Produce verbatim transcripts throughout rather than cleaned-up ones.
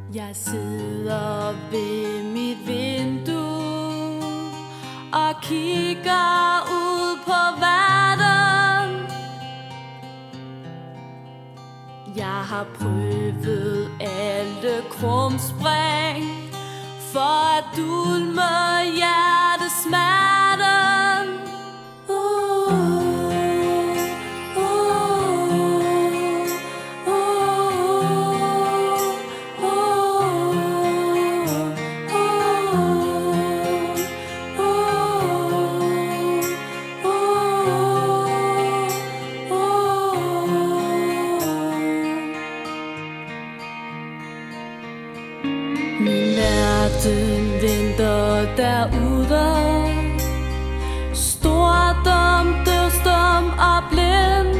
Jeg sidder ved mit vindue og kigger ud på verden. Jeg har prøvet alle krumspring for at dulme hjertesmerten. Min verden venter derude, stordom, dødsdom og blind.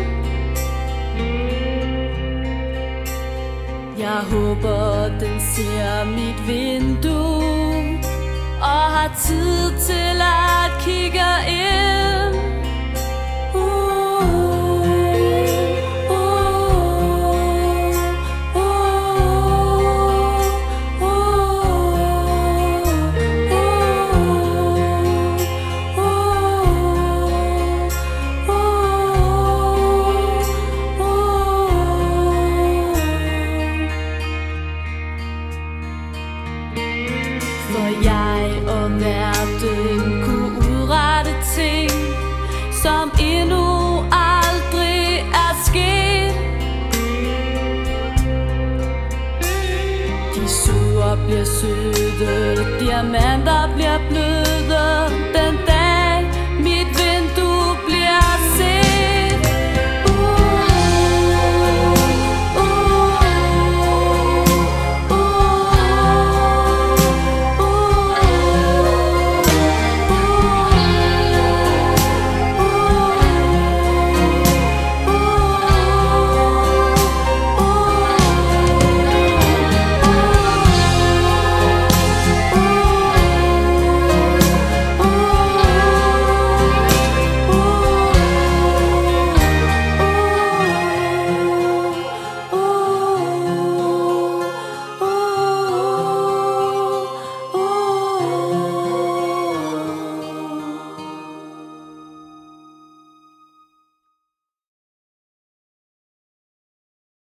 Jeg håber den ser mit vindue og har tid til at kigge ind. For jeg og verden kunne udrette ting, som endnu aldrig er sket. De sure bliver søde, diamanter bliver bløde.